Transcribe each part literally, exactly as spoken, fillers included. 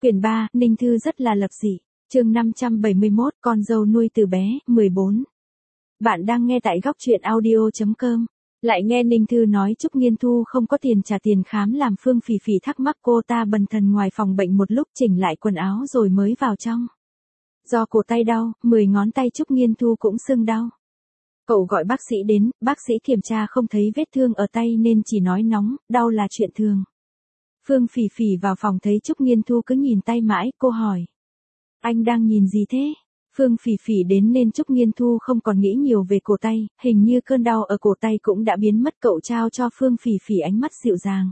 Quyển ba, Ninh Thư rất là lập dị. Chương năm trăm bảy mươi mốt, con dâu nuôi từ bé, mười bốn. Bạn đang nghe tại góc truyện audio chấm com. Lại nghe Ninh Thư nói Trúc Nghiên Thu không có tiền trả tiền khám làm Phương Phỉ Phỉ thắc mắc, cô ta bần thần ngoài phòng bệnh một lúc chỉnh lại quần áo rồi mới vào trong. Do cổ tay đau, mười ngón tay Trúc Nghiên Thu cũng sưng đau. Cậu gọi bác sĩ đến, bác sĩ kiểm tra không thấy vết thương ở tay nên chỉ nói nóng, đau là chuyện thường. Phương Phỉ Phỉ vào phòng thấy Trúc Nghiên Thu cứ nhìn tay mãi, cô hỏi. Anh đang nhìn gì thế? Phương Phỉ Phỉ đến nên Trúc Nghiên Thu không còn nghĩ nhiều về cổ tay, hình như cơn đau ở cổ tay cũng đã biến mất, cậu trao cho Phương Phỉ Phỉ ánh mắt dịu dàng.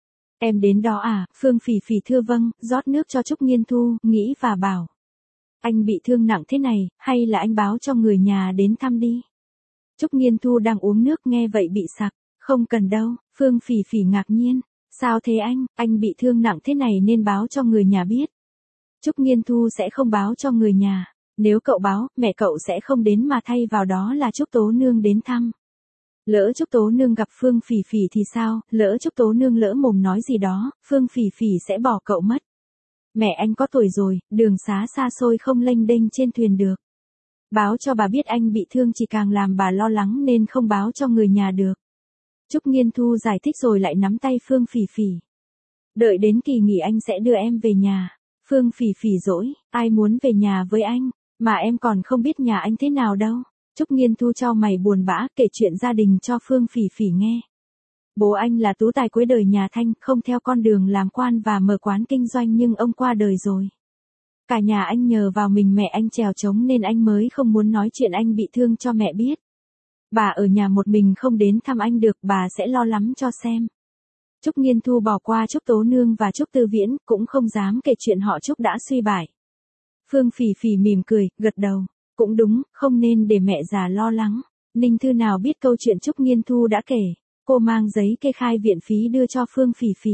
Em đến đó à? Phương Phỉ Phỉ thưa vâng, rót nước cho Trúc Nghiên Thu, nghĩ và bảo. Anh bị thương nặng thế này, hay là anh báo cho người nhà đến thăm đi? Trúc Nghiên Thu đang uống nước nghe vậy bị sặc, không cần đâu. Phương Phỉ Phỉ ngạc nhiên. Sao thế anh, anh bị thương nặng thế này nên báo cho người nhà biết. Trúc Nghiên Thu sẽ không báo cho người nhà. Nếu cậu báo, mẹ cậu sẽ không đến mà thay vào đó là Trúc Tố Nương đến thăm. Lỡ Trúc Tố Nương gặp Phương Phỉ Phỉ thì sao, lỡ Trúc Tố Nương lỡ mồm nói gì đó, Phương Phỉ Phỉ sẽ bỏ cậu mất. Mẹ anh có tuổi rồi, đường xá xa xôi không lênh đênh trên thuyền được. Báo cho bà biết anh bị thương chỉ càng làm bà lo lắng nên không báo cho người nhà được. Trúc Nghiên Thu giải thích rồi lại nắm tay Phương Phỉ Phỉ. Đợi đến kỳ nghỉ anh sẽ đưa em về nhà. Phương Phỉ Phỉ dỗi, ai muốn về nhà với anh, mà em còn không biết nhà anh thế nào đâu. Trúc Nghiên Thu chau mày buồn bã kể chuyện gia đình cho Phương Phỉ Phỉ nghe. Bố anh là tú tài cuối đời nhà Thanh, không theo con đường làm quan và mở quán kinh doanh nhưng ông qua đời rồi. Cả nhà anh nhờ vào mình mẹ anh trèo trống nên anh mới không muốn nói chuyện anh bị thương cho mẹ biết. Bà ở nhà một mình không đến thăm anh được, bà sẽ lo lắm cho xem. Trúc Nghiên Thu bỏ qua Trúc Tố Nương và Trúc Tư Viễn, cũng không dám kể chuyện họ Trúc đã suy bại. Phương Phỉ Phỉ mỉm cười, gật đầu. Cũng đúng, không nên để mẹ già lo lắng. Ninh Thư nào biết câu chuyện Trúc Nghiên Thu đã kể. Cô mang giấy kê khai viện phí đưa cho Phương Phỉ Phỉ.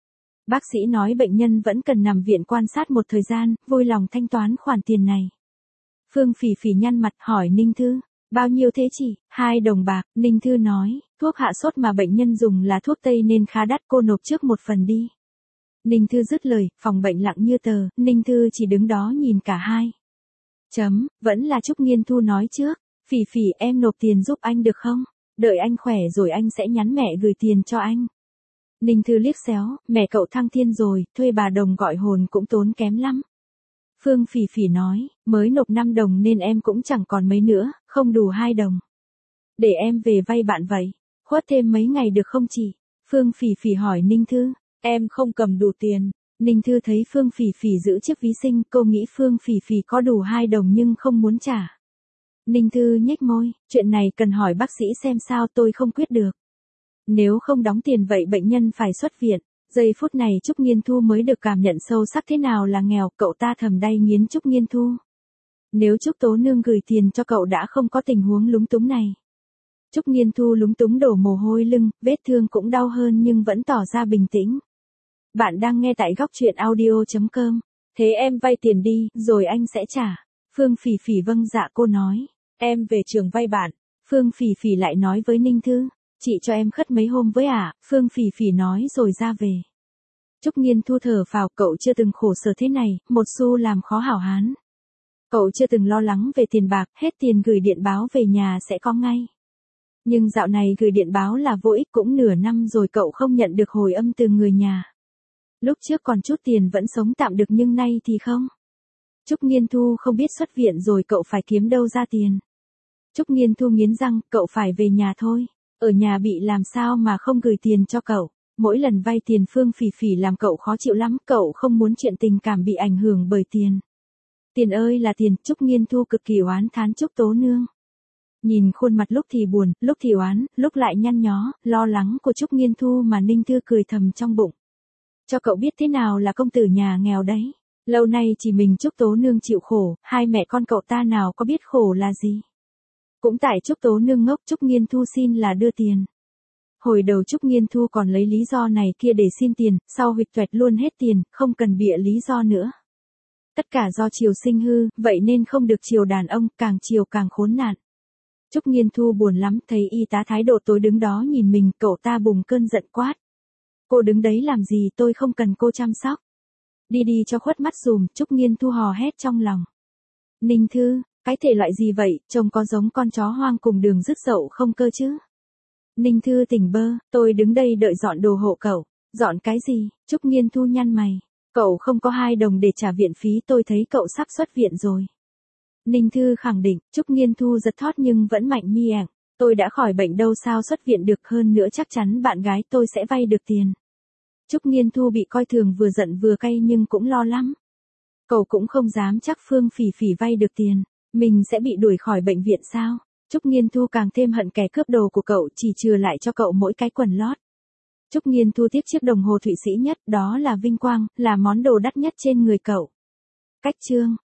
Bác sĩ nói bệnh nhân vẫn cần nằm viện quan sát một thời gian, vui lòng thanh toán khoản tiền này. Phương Phỉ Phỉ nhăn mặt hỏi Ninh Thư. Bao nhiêu thế chị? Hai đồng bạc, Ninh Thư nói, thuốc hạ sốt mà bệnh nhân dùng là thuốc tây nên khá đắt, cô nộp trước một phần đi. Ninh Thư dứt lời, phòng bệnh lặng như tờ, Ninh Thư chỉ đứng đó nhìn cả hai. Chấm, vẫn là Trúc Nghiên Thu nói trước, Phỉ Phỉ em nộp tiền giúp anh được không? Đợi anh khỏe rồi anh sẽ nhắn mẹ gửi tiền cho anh. Ninh Thư liếc xéo, mẹ cậu thăng thiên rồi, thuê bà đồng gọi hồn cũng tốn kém lắm. Phương Phỉ Phỉ nói, mới nộp năm đồng nên em cũng chẳng còn mấy nữa, không đủ hai đồng. Để em về vay bạn vậy, khuất thêm mấy ngày được không chị? Phương Phỉ Phỉ hỏi Ninh Thư, em không cầm đủ tiền. Ninh Thư thấy Phương Phỉ Phỉ giữ chiếc ví sinh, cô nghĩ Phương Phỉ Phỉ có đủ hai đồng nhưng không muốn trả. Ninh Thư nhếch môi, chuyện này cần hỏi bác sĩ xem sao, tôi không quyết được. Nếu không đóng tiền vậy bệnh nhân phải xuất viện. Giây phút này Trúc Nghiên Thu mới được cảm nhận sâu sắc thế nào là nghèo, cậu ta thầm đay nghiến Trúc Nghiên Thu. Nếu Trúc Tố Nương gửi tiền cho cậu đã không có tình huống lúng túng này. Trúc Nghiên Thu lúng túng đổ mồ hôi lưng, vết thương cũng đau hơn nhưng vẫn tỏ ra bình tĩnh. Bạn đang nghe tại góc truyện audio chấm com. Thế em vay tiền đi, rồi anh sẽ trả. Phương Phỉ Phỉ vâng dạ cô nói. Em về trường vay bạn. Phương Phỉ Phỉ lại nói với Ninh Thư. Chị cho em khất mấy hôm với à? Phương Phỉ Phỉ nói rồi ra về. Trúc Nghiên Thu thở phào, cậu chưa từng khổ sở thế này, một xu làm khó hảo hán. Cậu chưa từng lo lắng về tiền bạc, hết tiền gửi điện báo về nhà sẽ có ngay. Nhưng dạo này gửi điện báo là vô ích, cũng nửa năm rồi cậu không nhận được hồi âm từ người nhà. Lúc trước còn chút tiền vẫn sống tạm được nhưng nay thì không. Trúc Nghiên Thu không biết xuất viện rồi cậu phải kiếm đâu ra tiền. Trúc Nghiên Thu nghiến răng, cậu phải về nhà thôi. Ở nhà bị làm sao mà không gửi tiền cho cậu. Mỗi lần vay tiền Phương Phỉ Phỉ làm cậu khó chịu lắm, cậu không muốn chuyện tình cảm bị ảnh hưởng bởi tiền. Tiền ơi là tiền, Trúc Nghiên Thu cực kỳ oán thán Trúc Tố Nương. Nhìn khuôn mặt lúc thì buồn, lúc thì oán, lúc lại nhăn nhó, lo lắng của Trúc Nghiên Thu mà Ninh Thư cười thầm trong bụng. Cho cậu biết thế nào là công tử nhà nghèo đấy. Lâu nay chỉ mình Trúc Tố Nương chịu khổ, hai mẹ con cậu ta nào có biết khổ là gì. Cũng tại Trúc Tố Nương ngốc, Trúc Nghiên Thu xin là đưa tiền. Hồi đầu Trúc Nghiên Thu còn lấy lý do này kia để xin tiền, sau huỵch toẹt luôn hết tiền, không cần bịa lý do nữa. Tất cả do chiều sinh hư, vậy nên không được chiều đàn ông, càng chiều càng khốn nạn. Trúc Nghiên Thu buồn lắm, thấy y tá thái độ tối đứng đó nhìn mình, cậu ta bùng cơn giận quát. Cô đứng đấy làm gì, tôi không cần cô chăm sóc. Đi đi cho khuất mắt dùm, Trúc Nghiên Thu hò hét trong lòng. Ninh Thư, cái thể loại gì vậy, trông có giống con chó hoang cùng đường rứt dậu không cơ chứ? Ninh Thư tỉnh bơ, tôi đứng đây đợi dọn đồ hộ cậu. Dọn cái gì? Trúc Nghiên Thu nhăn mày. Cậu không có hai đồng để trả viện phí, tôi thấy cậu sắp xuất viện rồi. Ninh Thư khẳng định, Trúc Nghiên Thu giật thót nhưng vẫn mạnh miệng. Tôi đã khỏi bệnh đâu sao xuất viện được, hơn nữa chắc chắn bạn gái tôi sẽ vay được tiền. Trúc Nghiên Thu bị coi thường vừa giận vừa cay nhưng cũng lo lắm. Cậu cũng không dám chắc Phương Phỉ Phỉ vay được tiền, mình sẽ bị đuổi khỏi bệnh viện sao? Trúc Nghiên Thu càng thêm hận kẻ cướp đồ của cậu, chỉ chừa lại cho cậu mỗi cái quần lót. Trúc Nghiên Thu tiếp chiếc đồng hồ Thụy Sĩ nhất, đó là vinh quang, là món đồ đắt nhất trên người cậu. Cách chương